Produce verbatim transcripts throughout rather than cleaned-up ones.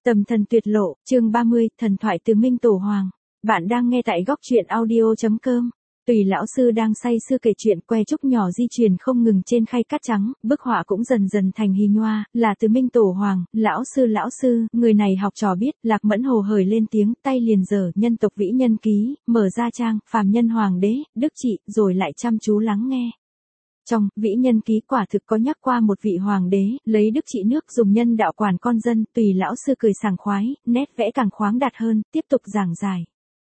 Tầm thần tuyệt lộ, chương ba mươi, thần thoại từ Minh Tổ Hoàng. Bạn đang nghe tại góc truyện audio chấm com. Tùy lão sư đang say sưa kể chuyện, que trúc nhỏ di chuyển không ngừng trên khay cát trắng, bức họa cũng dần dần thành hình hoa, là từ Minh Tổ Hoàng. Lão sư lão sư, người này học trò biết. Lạc Mẫn hồ hởi lên tiếng, tay liền giở nhân tộc vĩ nhân ký, mở ra trang, phàm nhân hoàng đế, đức trị, rồi lại chăm chú lắng nghe. Trong vĩ nhân ký quả thực có nhắc qua một vị hoàng đế, lấy đức trị nước, dùng nhân đạo quản con dân. Tùy lão sư cười sảng khoái, nét vẽ càng khoáng đạt hơn, tiếp tục giảng giải.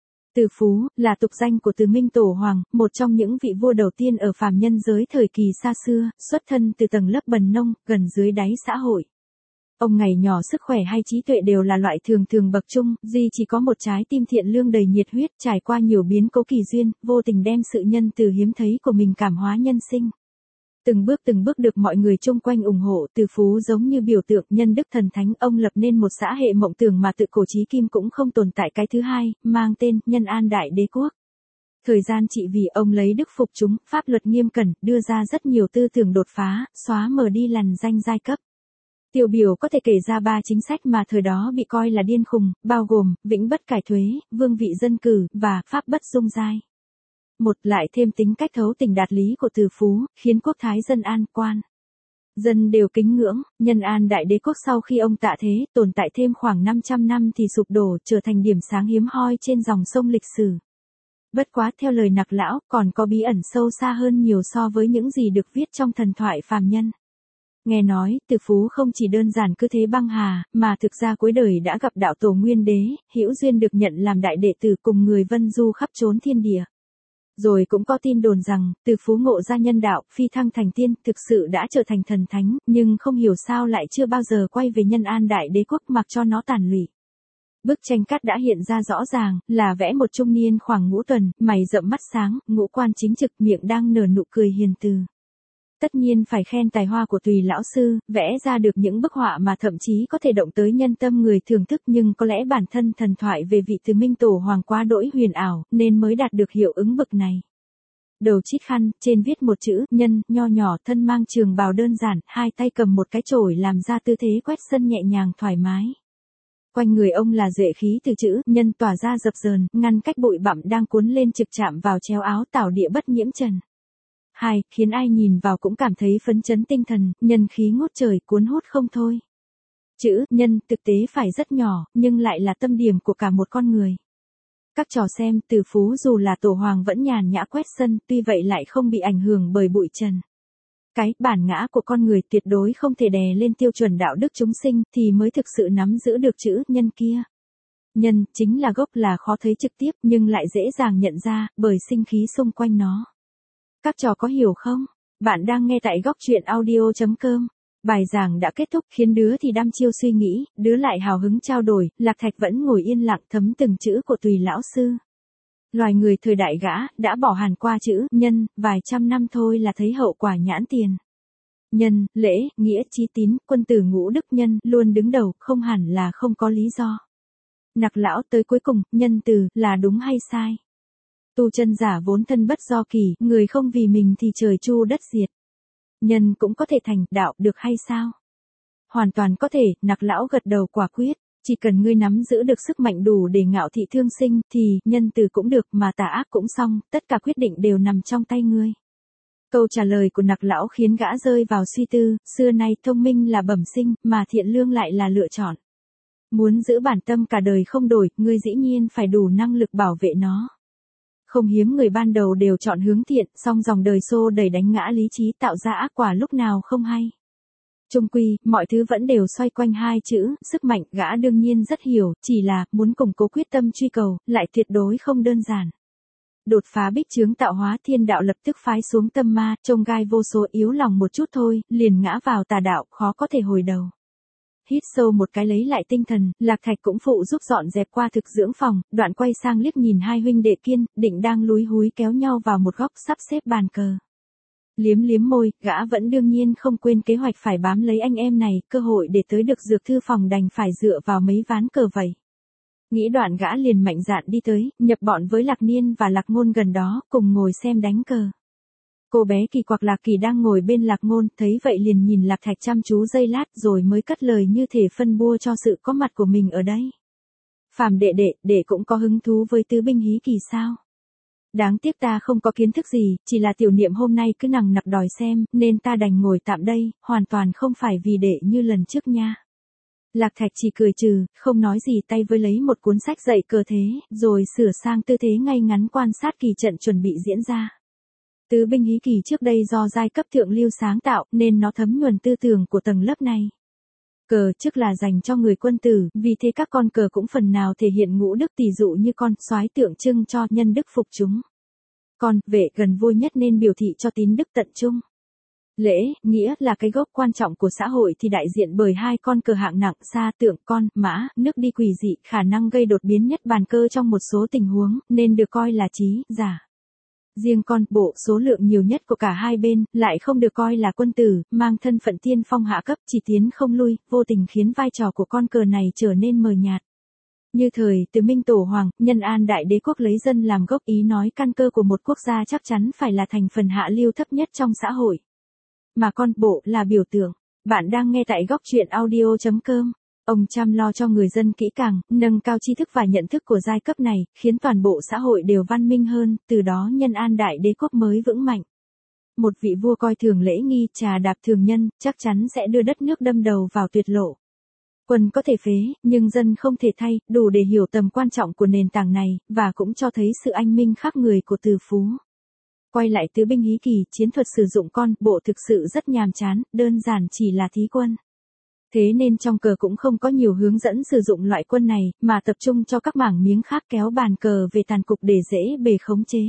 Từ Phú, là tục danh của từ Minh Tổ Hoàng, một trong những vị vua đầu tiên ở phàm nhân giới thời kỳ xa xưa, xuất thân từ tầng lớp bần nông, gần dưới đáy xã hội. Ông ngày nhỏ sức khỏe hay trí tuệ đều là loại thường thường bậc trung, duy chỉ có một trái tim thiện lương đầy nhiệt huyết, trải qua nhiều biến cố kỳ duyên, vô tình đem sự nhân từ hiếm thấy của mình cảm hóa nhân sinh. Từng bước từng bước được mọi người chung quanh ủng hộ. Từ Phú giống như biểu tượng nhân đức thần thánh, ông lập nên một xã hệ mộng tưởng mà tự cổ chí kim cũng không tồn tại cái thứ hai, mang tên Nhân An Đại Đế Quốc. Thời gian trị vì ông lấy đức phục chúng, pháp luật nghiêm cẩn, đưa ra rất nhiều tư tưởng đột phá, xóa mờ đi lằn danh giai cấp. Tiêu biểu có thể kể ra ba chính sách mà thời đó bị coi là điên khùng, bao gồm vĩnh bất cải thuế, vương vị dân cử và pháp bất dung giai. Một lại thêm tính cách thấu tình đạt lý của Từ Phú, khiến quốc thái dân an quan. Dân đều kính ngưỡng. Nhân An Đại Đế Quốc sau khi ông tạ thế, tồn tại thêm khoảng năm trăm năm thì sụp đổ, trở thành điểm sáng hiếm hoi trên dòng sông lịch sử. Bất quá theo lời Nặc lão, còn có bí ẩn sâu xa hơn nhiều so với những gì được viết trong thần thoại phàm nhân. Nghe nói, Từ Phú không chỉ đơn giản cứ thế băng hà, mà thực ra cuối đời đã gặp đạo tổ Nguyên Đế, hữu duyên được nhận làm đại đệ tử cùng người vân du khắp chốn thiên địa. Rồi cũng có tin đồn rằng, Từ Phú ngộ ra nhân đạo, phi thăng thành tiên, thực sự đã trở thành thần thánh, nhưng không hiểu sao lại chưa bao giờ quay về Nhân An Đại Đế Quốc mặc cho nó tàn lụy. Bức tranh cát đã hiện ra rõ ràng, là vẽ một trung niên khoảng ngũ tuần, mày rậm mắt sáng, ngũ quan chính trực, miệng đang nở nụ cười hiền từ. Tất nhiên phải khen tài hoa của Tùy lão sư, vẽ ra được những bức họa mà thậm chí có thể động tới nhân tâm người thưởng thức, nhưng có lẽ bản thân thần thoại về vị Từ Minh Tổ Hoàng quá đỗi huyền ảo, nên mới đạt được hiệu ứng bực này. Đầu chít khăn, trên viết một chữ Nhân, nho nhỏ, thân mang trường bào đơn giản, hai tay cầm một cái chổi làm ra tư thế quét sân nhẹ nhàng thoải mái. Quanh người ông là duệ khí từ chữ Nhân tỏa ra dập dờn, ngăn cách bụi bặm đang cuốn lên trực chạm vào chéo áo, tảo địa bất nhiễm trần. Hai, khiến ai nhìn vào cũng cảm thấy phấn chấn tinh thần, nhân khí ngút trời, cuốn hút không thôi. Chữ Nhân thực tế phải rất nhỏ, nhưng lại là tâm điểm của cả một con người. Các trò xem, Từ Phú dù là tổ hoàng vẫn nhàn nhã quét sân, tuy vậy lại không bị ảnh hưởng bởi bụi trần. Cái bản ngã của con người tuyệt đối không thể đè lên tiêu chuẩn đạo đức chúng sinh, thì mới thực sự nắm giữ được chữ Nhân kia. Nhân chính là gốc, là khó thấy trực tiếp nhưng lại dễ dàng nhận ra, bởi sinh khí xung quanh nó. Các trò có hiểu không? Bạn đang nghe tại góc truyện audio chấm com. Bài giảng đã kết thúc, khiến đứa thì đăm chiêu suy nghĩ, đứa lại hào hứng trao đổi. Lạc Thạch vẫn ngồi yên lặng thấm từng chữ của Tùy lão sư. Loài người thời đại gã, đã bỏ hẳn qua chữ Nhân, vài trăm năm thôi là thấy hậu quả nhãn tiền. Nhân, lễ, nghĩa, chí tín, quân tử ngũ đức nhân, luôn đứng đầu, không hẳn là không có lý do. Nặc lão tới cuối cùng, nhân từ, là đúng hay sai? Tu chân giả vốn thân bất do kỳ, người không vì mình thì trời chu đất diệt. Nhân cũng có thể thành đạo được hay sao? Hoàn toàn có thể. Nặc lão gật đầu quả quyết. Chỉ cần ngươi nắm giữ được sức mạnh đủ để ngạo thị thương sinh, thì nhân từ cũng được, mà tà ác cũng xong, tất cả quyết định đều nằm trong tay ngươi. Câu trả lời của Nặc lão khiến gã rơi vào suy tư. Xưa nay thông minh là bẩm sinh, mà thiện lương lại là lựa chọn. Muốn giữ bản tâm cả đời không đổi, ngươi dĩ nhiên phải đủ năng lực bảo vệ nó. Không hiếm người ban đầu đều chọn hướng thiện, song dòng đời xô đẩy đánh ngã lý trí, tạo ra ác quả lúc nào không hay. Chung quy, mọi thứ vẫn đều xoay quanh hai chữ, sức mạnh. Gã đương nhiên rất hiểu, chỉ là, muốn củng cố quyết tâm truy cầu, lại tuyệt đối không đơn giản. Đột phá bích chướng tạo hóa, thiên đạo lập tức phái xuống tâm ma, trông gai vô số, yếu lòng một chút thôi, liền ngã vào tà đạo, khó có thể hồi đầu. Hít sâu một cái lấy lại tinh thần, Lạc Thạch cũng phụ giúp dọn dẹp qua thực dưỡng phòng, đoạn quay sang liếc nhìn hai huynh đệ Kiên, Định đang lúi húi kéo nhau vào một góc sắp xếp bàn cờ. Liếm liếm môi, gã vẫn đương nhiên không quên kế hoạch phải bám lấy anh em này, cơ hội để tới được dược thư phòng đành phải dựa vào mấy ván cờ vậy. Nghĩ đoạn gã liền mạnh dạn đi tới, nhập bọn với Lạc Niên và Lạc Ngôn gần đó, cùng ngồi xem đánh cờ. Cô bé kỳ quặc Lạc Kỳ đang ngồi bên Lạc Ngôn, thấy vậy liền nhìn Lạc Thạch chăm chú giây lát rồi mới cất lời như thể phân bua cho sự có mặt của mình ở đây. Phàm đệ đệ, đệ cũng có hứng thú với tứ binh hí kỳ sao? Đáng tiếc ta không có kiến thức gì, chỉ là tiểu niệm hôm nay cứ nằng nặc đòi xem, nên ta đành ngồi tạm đây, hoàn toàn không phải vì đệ như lần trước nha. Lạc Thạch chỉ cười trừ, không nói gì, tay với lấy một cuốn sách dạy cờ thế, rồi sửa sang tư thế ngay ngắn quan sát kỳ trận chuẩn bị diễn ra. Tứ binh hí kỳ trước đây do giai cấp thượng lưu sáng tạo nên nó thấm nhuần tư tưởng của tầng lớp này. Cờ trước là dành cho người quân tử, vì thế các con cờ cũng phần nào thể hiện ngũ đức, tỷ dụ như con soái tượng trưng cho nhân đức phục chúng. Con vệ gần vua nhất nên biểu thị cho tín đức tận trung. Lễ, nghĩa là cái gốc quan trọng của xã hội thì đại diện bởi hai con cờ hạng nặng xa tượng con, mã, nước đi quỷ dị, khả năng gây đột biến nhất bàn cơ trong một số tình huống, nên được coi là trí, giả. Riêng con, bộ, số lượng nhiều nhất của cả hai bên, lại không được coi là quân tử, mang thân phận tiên phong hạ cấp, chỉ tiến không lui, vô tình khiến vai trò của con cờ này trở nên mờ nhạt. Như thời Từ Minh Tổ Hoàng, Nhân An Đại Đế quốc lấy dân làm gốc, ý nói căn cơ của một quốc gia chắc chắn phải là thành phần hạ lưu thấp nhất trong xã hội. Mà con, bộ, là biểu tượng. Bạn đang nghe tại góc truyện audio chấm com. Ông chăm lo cho người dân kỹ càng, nâng cao tri thức và nhận thức của giai cấp này, khiến toàn bộ xã hội đều văn minh hơn, từ đó Nhân An Đại Đế quốc mới vững mạnh. Một vị vua coi thường lễ nghi, trà đạp thường nhân, chắc chắn sẽ đưa đất nước đâm đầu vào tuyệt lộ. Quân có thể phế, nhưng dân không thể thay, đủ để hiểu tầm quan trọng của nền tảng này, và cũng cho thấy sự anh minh khác người của Từ Phú. Quay lại tứ binh hí kỳ, chiến thuật sử dụng con, bộ thực sự rất nhàm chán, đơn giản chỉ là thí quân. Thế nên trong cờ cũng không có nhiều hướng dẫn sử dụng loại quân này, mà tập trung cho các mảng miếng khác kéo bàn cờ về tàn cục để dễ bề khống chế.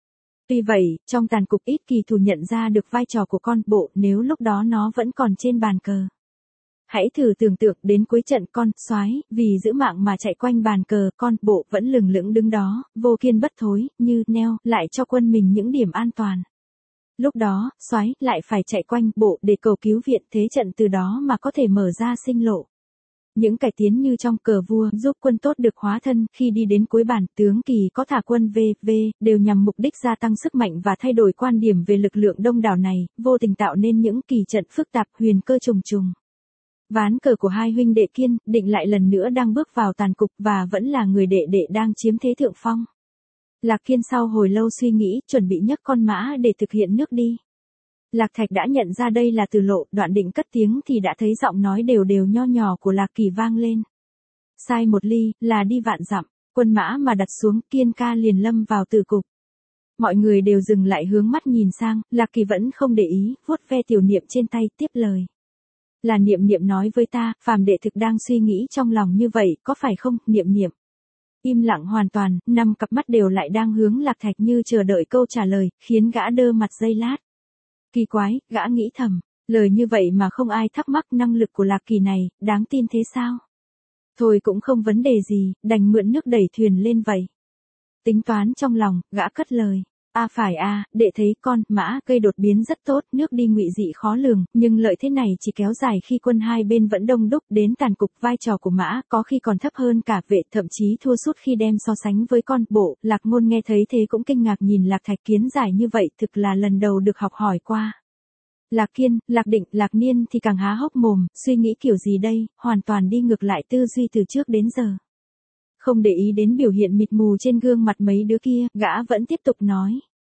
Tuy vậy, trong tàn cục ít kỳ thủ nhận ra được vai trò của con, bộ nếu lúc đó nó vẫn còn trên bàn cờ. Hãy thử tưởng tượng đến cuối trận con, soái, vì giữ mạng mà chạy quanh bàn cờ, con, bộ vẫn lừng lững đứng đó, vô kiên bất thối, như neo lại cho quân mình những điểm an toàn. Lúc đó, soái lại phải chạy quanh bộ để cầu cứu viện, thế trận từ đó mà có thể mở ra sinh lộ. Những cải tiến như trong cờ vua giúp quân tốt được hóa thân, khi đi đến cuối bàn, tướng kỳ có thả quân vê vê, đều nhằm mục đích gia tăng sức mạnh và thay đổi quan điểm về lực lượng đông đảo này, vô tình tạo nên những kỳ trận phức tạp, huyền cơ trùng trùng. Ván cờ của hai huynh đệ Kiên, Định lại lần nữa đang bước vào tàn cục và vẫn là người đệ đệ đang chiếm thế thượng phong. Lạc Kiên sau hồi lâu suy nghĩ, chuẩn bị nhấc con mã để thực hiện nước đi. Lạc Thạch đã nhận ra đây là Từ lộ, đoạn định cất tiếng thì đã thấy giọng nói đều đều nho nhỏ của Lạc Kỳ vang lên. Sai một ly, là đi vạn dặm, quân mã mà đặt xuống, Kiên ca liền lâm vào tử cục. Mọi người đều dừng lại hướng mắt nhìn sang, Lạc Kỳ vẫn không để ý, vuốt ve tiểu niệm trên tay, tiếp lời. Là Niệm Niệm nói với ta, phàm đệ thực đang suy nghĩ trong lòng như vậy, có phải không, Niệm Niệm? Im lặng hoàn toàn, năm cặp mắt đều lại đang hướng Lạc Thạch như chờ đợi câu trả lời, khiến gã đơ mặt giây lát. Kỳ quái, gã nghĩ thầm, lời như vậy mà không ai thắc mắc năng lực của Lạc Kỳ này, đáng tin thế sao? Thôi cũng không vấn đề gì, đành mượn nước đẩy thuyền lên vậy. Tính toán trong lòng, gã cất lời. A à phải a, à, đệ thấy con, mã, gây đột biến rất tốt, nước đi ngụy dị khó lường, nhưng lợi thế này chỉ kéo dài khi quân hai bên vẫn đông đúc, đến tàn cục vai trò của mã, có khi còn thấp hơn cả vệ, thậm chí thua sút khi đem so sánh với con, bộ. Lạc Ngôn nghe thấy thế cũng kinh ngạc nhìn Lạc Thạch kiến giải như vậy, thực là lần đầu được học hỏi qua. Lạc Kiên, Lạc Định, Lạc Niên thì càng há hốc mồm, suy nghĩ kiểu gì đây, hoàn toàn đi ngược lại tư duy từ trước đến giờ. Không để ý đến biểu hiện mịt mù trên gương mặt mấy đứa kia, gã vẫn tiếp tục nói.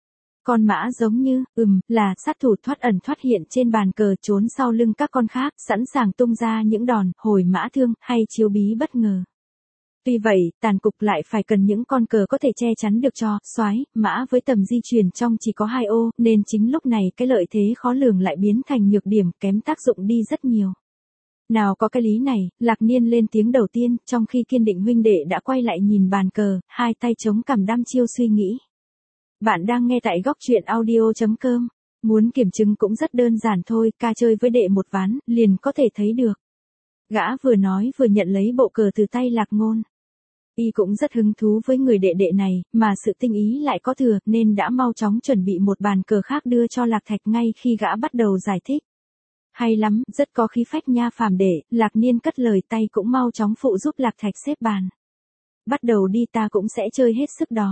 Con mã giống như, ừm, là sát thủ thoát ẩn thoát hiện trên bàn cờ, trốn sau lưng các con khác, sẵn sàng tung ra những đòn, hồi mã thương, hay chiếu bí bất ngờ. Tuy vậy, tàn cục lại phải cần những con cờ có thể che chắn được cho, soái, mã với tầm di chuyển trong chỉ có hai ô, nên chính lúc này cái lợi thế khó lường lại biến thành nhược điểm, kém tác dụng đi rất nhiều. Nào có cái lý này, Lạc Niên lên tiếng đầu tiên, trong khi Kiên Định huynh đệ đã quay lại nhìn bàn cờ, hai tay chống cằm đăm chiêu suy nghĩ. Bạn đang nghe tại góc truyện audio chấm com. Muốn kiểm chứng cũng rất đơn giản thôi, ca chơi với đệ một ván, liền có thể thấy được. Gã vừa nói vừa nhận lấy bộ cờ từ tay Lạc Ngôn. Y cũng rất hứng thú với người đệ đệ này, mà sự tinh ý lại có thừa, nên đã mau chóng chuẩn bị một bàn cờ khác đưa cho Lạc Thạch ngay khi gã bắt đầu giải thích. Hay lắm, rất có khí phách nha phàm đệ, Lạc Niên cất lời, tay cũng mau chóng phụ giúp Lạc Thạch xếp bàn. Bắt đầu đi, ta cũng sẽ chơi hết sức đó.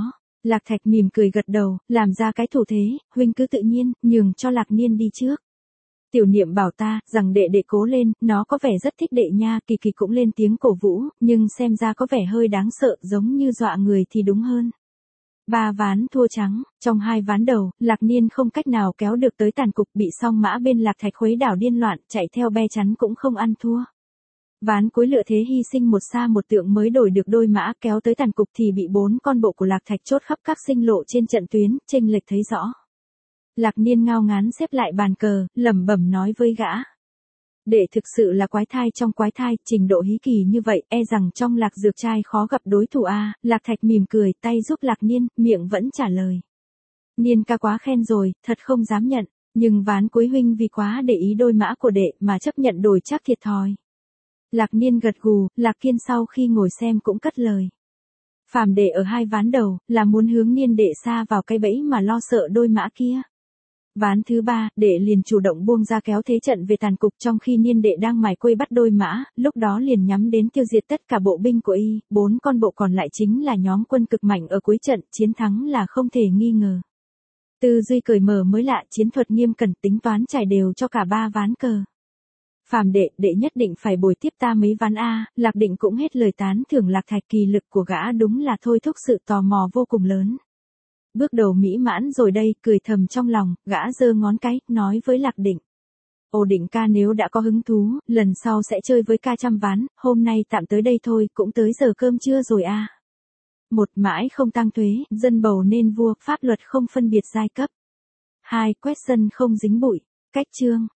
Lạc Thạch mỉm cười gật đầu, làm ra cái thủ thế, huynh cứ tự nhiên, nhường cho Lạc Niên đi trước. Tiểu Niệm bảo ta, rằng đệ đệ cố lên, nó có vẻ rất thích đệ nha, Kỳ Kỳ cũng lên tiếng cổ vũ, nhưng xem ra có vẻ hơi đáng sợ, giống như dọa người thì đúng hơn. Ba ván thua trắng, trong hai ván đầu, Lạc Niên không cách nào kéo được tới tàn cục, bị song mã bên Lạc Thạch khuấy đảo điên loạn, chạy theo be chắn cũng không ăn thua. Ván cuối lựa thế hy sinh một xa một tượng mới đổi được đôi mã, kéo tới tàn cục thì bị bốn con bộ của Lạc Thạch chốt khắp các sinh lộ trên trận tuyến, chênh lệch thấy rõ. Lạc Niên ngao ngán xếp lại bàn cờ, lẩm bẩm nói với gã. Đệ thực sự là quái thai trong quái thai, trình độ hí kỳ như vậy, e rằng trong Lạc Dược trai khó gặp đối thủ a. Lạc Thạch mỉm cười, tay giúp Lạc Niên, miệng vẫn trả lời. Niên ca quá khen rồi, thật không dám nhận, nhưng ván cuối huynh vì quá để ý đôi mã của đệ mà chấp nhận đổi chắc thiệt thòi. Lạc Niên gật gù, Lạc Kiên sau khi ngồi xem cũng cất lời. Phàm đệ ở hai ván đầu, là muốn hướng Niên đệ xa vào cái bẫy mà lo sợ đôi mã kia. Ván thứ ba, đệ liền chủ động buông ra kéo thế trận về tàn cục trong khi Niên đệ đang mải quây bắt đôi mã, lúc đó liền nhắm đến tiêu diệt tất cả bộ binh của y, bốn con bộ còn lại chính là nhóm quân cực mạnh ở cuối trận, chiến thắng là không thể nghi ngờ. Tư duy cởi mở mới lạ, chiến thuật nghiêm cẩn, tính toán trải đều cho cả ba ván cờ. Phàm đệ, đệ nhất định phải bồi tiếp ta mấy ván a. Lạc Định cũng hết lời tán thưởng Lạc Thạch, kỳ lực của gã đúng là thôi thúc sự tò mò vô cùng lớn. Bước đầu mỹ mãn rồi đây, cười thầm trong lòng, gã giơ ngón cái, nói với Lạc Định. Ồ Định ca, nếu đã có hứng thú, lần sau sẽ chơi với ca trăm ván, hôm nay tạm tới đây thôi, cũng tới giờ cơm trưa rồi a. Một, mãi không tăng thuế, dân bầu nên vua, pháp luật không phân biệt giai cấp. Hai, quét sân không dính bụi. Cách chương.